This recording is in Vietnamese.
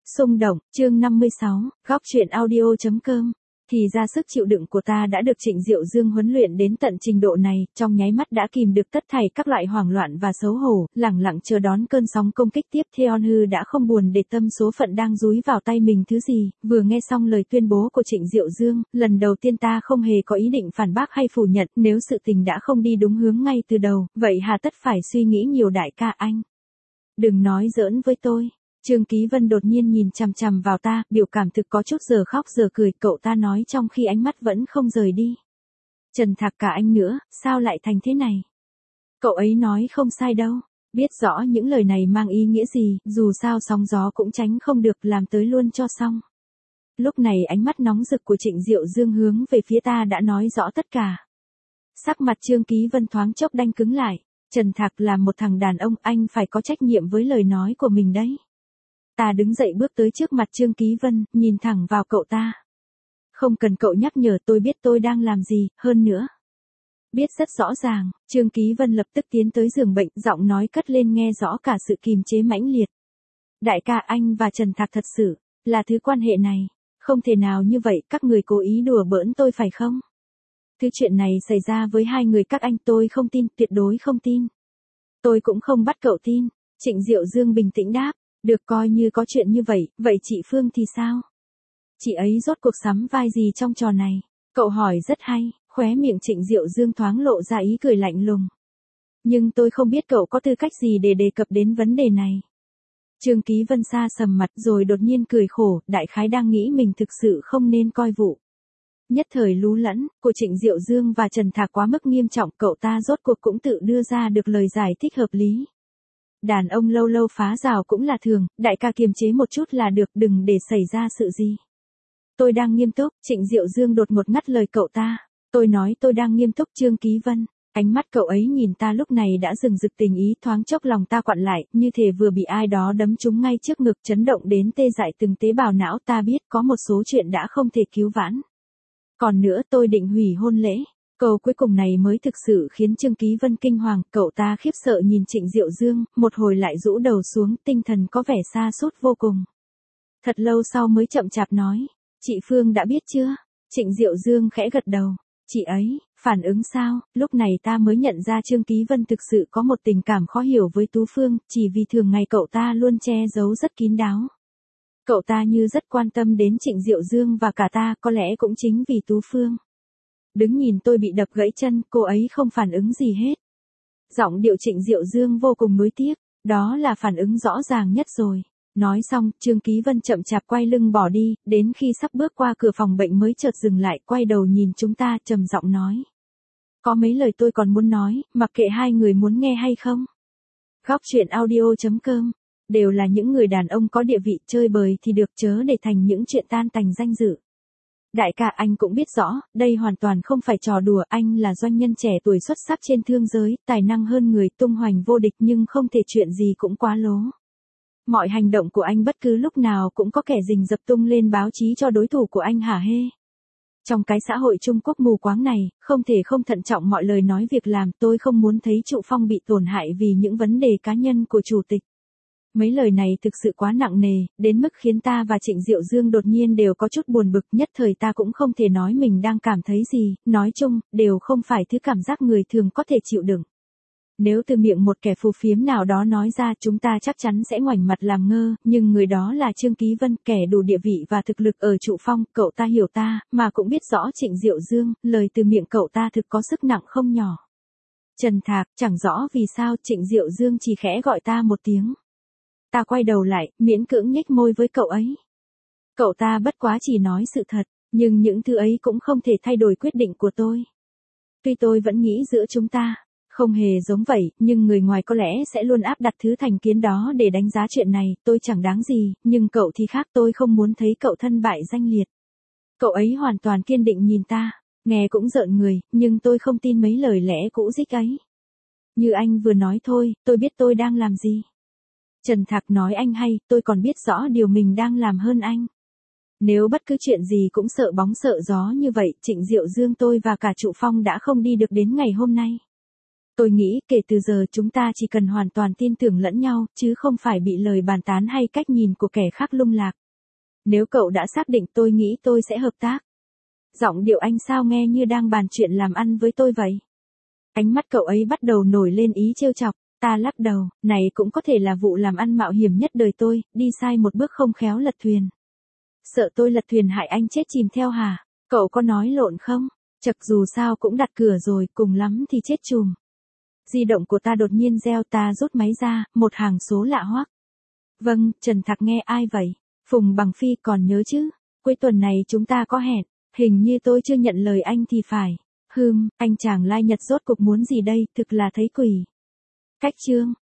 Xung động, chương 56, góc truyện audio.com. Thì ra sức chịu đựng của ta đã được Trịnh Diệu Dương huấn luyện đến tận trình độ này, trong nháy mắt đã kìm được tất thảy các loại hoảng loạn và xấu hổ, lẳng lặng chờ đón cơn sóng công kích tiếp theo. Hư đã không buồn để tâm số phận đang dúi vào tay mình thứ gì, vừa nghe xong lời tuyên bố của Trịnh Diệu Dương, lần đầu tiên ta không hề có ý định phản bác hay phủ nhận, nếu sự tình đã không đi đúng hướng ngay từ đầu, vậy hà tất phải suy nghĩ nhiều. Đại ca anh, đừng nói giỡn với tôi. Trương Ký Vân đột nhiên nhìn chằm chằm vào ta, biểu cảm thực có chút giờ khóc giờ cười, cậu ta nói trong khi ánh mắt vẫn không rời đi. Trần Thạc, cả anh nữa, sao lại thành thế này? Cậu ấy nói không sai đâu, biết rõ những lời này mang ý nghĩa gì, dù sao sóng gió cũng tránh không được, làm tới luôn cho xong. Lúc này ánh mắt nóng rực của Trịnh Diệu Dương hướng về phía ta đã nói rõ tất cả. Sắc mặt Trương Ký Vân thoáng chốc đanh cứng lại. Trần Thạc là một thằng đàn ông, anh phải có trách nhiệm với lời nói của mình đấy. Ta đứng dậy bước tới trước mặt Trương Ký Vân, nhìn thẳng vào cậu ta. Không cần cậu nhắc nhở, tôi biết tôi đang làm gì, hơn nữa. Biết rất rõ ràng. Trương Ký Vân lập tức tiến tới giường bệnh, giọng nói cất lên nghe rõ cả sự kìm chế mãnh liệt. Đại ca, anh và Trần Thạc thật sự là thứ quan hệ này. Không thể nào như vậy, các người cố ý đùa bỡn tôi phải không? Thứ chuyện này xảy ra với hai người các anh, tôi không tin, tuyệt đối không tin. Tôi cũng không bắt cậu tin. Trịnh Diệu Dương bình tĩnh đáp. Được, coi như có chuyện như vậy, vậy chị Phương thì sao? Chị ấy rốt cuộc sắm vai gì trong trò này? Cậu hỏi rất hay, khóe miệng Trịnh Diệu Dương thoáng lộ ra ý cười lạnh lùng. Nhưng tôi không biết cậu có tư cách gì để đề cập đến vấn đề này. Trương Ký Vân xa sầm mặt rồi đột nhiên cười khổ, đại khái đang nghĩ mình thực sự không nên coi vụ nhất thời lú lẫn của Trịnh Diệu Dương và Trần Thạc quá mức nghiêm trọng, cậu ta rốt cuộc cũng tự đưa ra được lời giải thích hợp lý. Đàn ông lâu lâu phá rào cũng là thường, đại ca kiềm chế một chút là được, đừng để xảy ra sự gì. Tôi đang nghiêm túc. Trịnh Diệu Dương đột ngột ngắt lời cậu ta. Tôi nói tôi đang nghiêm túc. Trương Ký Vân, ánh mắt cậu ấy nhìn ta lúc này đã rừng rực tình ý, thoáng chốc lòng ta quặn lại, như thể vừa bị ai đó đấm trúng ngay trước ngực, chấn động đến tê dại từng tế bào não. Ta biết có một số chuyện đã không thể cứu vãn. Còn nữa, tôi định hủy hôn lễ. Câu cuối cùng này mới thực sự khiến Trương Ký Vân kinh hoàng, cậu ta khiếp sợ nhìn Trịnh Diệu Dương, một hồi lại rũ đầu xuống, tinh thần có vẻ sa sút vô cùng. Thật lâu sau mới chậm chạp nói, chị Phương đã biết chưa? Trịnh Diệu Dương khẽ gật đầu, chị ấy, phản ứng sao? Lúc này ta mới nhận ra Trương Ký Vân thực sự có một tình cảm khó hiểu với Tú Phương, chỉ vì thường ngày cậu ta luôn che giấu rất kín đáo. Cậu ta như rất quan tâm đến Trịnh Diệu Dương và cả ta, có lẽ cũng chính vì Tú Phương. Đứng nhìn tôi bị đập gãy chân, cô ấy không phản ứng gì hết. Giọng điệu Trịnh Diệu Dương vô cùng nuối tiếc, đó là phản ứng rõ ràng nhất rồi. Nói xong, Trương Ký Vân chậm chạp quay lưng bỏ đi, đến khi sắp bước qua cửa phòng bệnh mới chợt dừng lại, quay đầu nhìn chúng ta, trầm giọng nói. Có mấy lời tôi còn muốn nói, mặc kệ hai người muốn nghe hay không. Góc truyện audio.com, đều là những người đàn ông có địa vị, chơi bời thì được, chớ để thành những chuyện tan tành danh dự. Đại ca, anh cũng biết rõ, đây hoàn toàn không phải trò đùa, anh là doanh nhân trẻ tuổi xuất sắc trên thương giới, tài năng hơn người, tung hoành vô địch, nhưng không thể chuyện gì cũng quá lố. Mọi hành động của anh bất cứ lúc nào cũng có kẻ rình rập tung lên báo chí cho đối thủ của anh hả hê. Trong cái xã hội Trung Quốc mù quáng này, không thể không thận trọng mọi lời nói việc làm, tôi không muốn thấy Trụ Phong bị tổn hại vì những vấn đề cá nhân của chủ tịch. Mấy lời này thực sự quá nặng nề, đến mức khiến ta và Trịnh Diệu Dương đột nhiên đều có chút buồn bực, nhất thời ta cũng không thể nói mình đang cảm thấy gì, nói chung, đều không phải thứ cảm giác người thường có thể chịu đựng. Nếu từ miệng một kẻ phù phiếm nào đó nói ra, chúng ta chắc chắn sẽ ngoảnh mặt làm ngơ, nhưng người đó là Trương Ký Vân, kẻ đủ địa vị và thực lực ở Trụ Phong, cậu ta hiểu ta, mà cũng biết rõ Trịnh Diệu Dương, lời từ miệng cậu ta thực có sức nặng không nhỏ. Trần Thạc, chẳng rõ vì sao Trịnh Diệu Dương chỉ khẽ gọi ta một tiếng. Ta quay đầu lại, miễn cưỡng nhếch môi với cậu ấy. Cậu ta bất quá chỉ nói sự thật, nhưng những thứ ấy cũng không thể thay đổi quyết định của tôi. Tuy tôi vẫn nghĩ giữa chúng ta không hề giống vậy, nhưng người ngoài có lẽ sẽ luôn áp đặt thứ thành kiến đó để đánh giá chuyện này, tôi chẳng đáng gì, nhưng cậu thì khác, tôi không muốn thấy cậu thân bại danh liệt. Cậu ấy hoàn toàn kiên định nhìn ta, nghe cũng rợn người, nhưng tôi không tin mấy lời lẽ cũ dích ấy. Như anh vừa nói thôi, tôi biết tôi đang làm gì. Trần Thạc nói anh hay, tôi còn biết rõ điều mình đang làm hơn anh. Nếu bất cứ chuyện gì cũng sợ bóng sợ gió như vậy, Trịnh Diệu Dương tôi và cả Trụ Phong đã không đi được đến ngày hôm nay. Tôi nghĩ kể từ giờ chúng ta chỉ cần hoàn toàn tin tưởng lẫn nhau, chứ không phải bị lời bàn tán hay cách nhìn của kẻ khác lung lạc. Nếu cậu đã xác định tôi nghĩ tôi sẽ hợp tác. Giọng điệu anh sao nghe như đang bàn chuyện làm ăn với tôi vậy. Ánh mắt cậu ấy bắt đầu nổi lên ý trêu chọc. Ta lắc đầu, này cũng có thể là vụ làm ăn mạo hiểm nhất đời tôi, đi sai một bước không khéo lật thuyền. Sợ tôi lật thuyền hại anh chết chìm theo hả? Cậu có nói lộn không? Chật dù sao cũng đặt cửa rồi, cùng lắm thì chết chùm. Di động của ta đột nhiên reo, ta rút máy ra, một hàng số lạ hoắc. Vâng, Trần Thạc nghe, ai vậy? Phùng Bằng Phi, còn nhớ chứ? Cuối tuần này chúng ta có hẹn, hình như tôi chưa nhận lời anh thì phải. Anh chàng lai Nhật rốt cuộc muốn gì đây, thực là thấy quỷ. Cách chương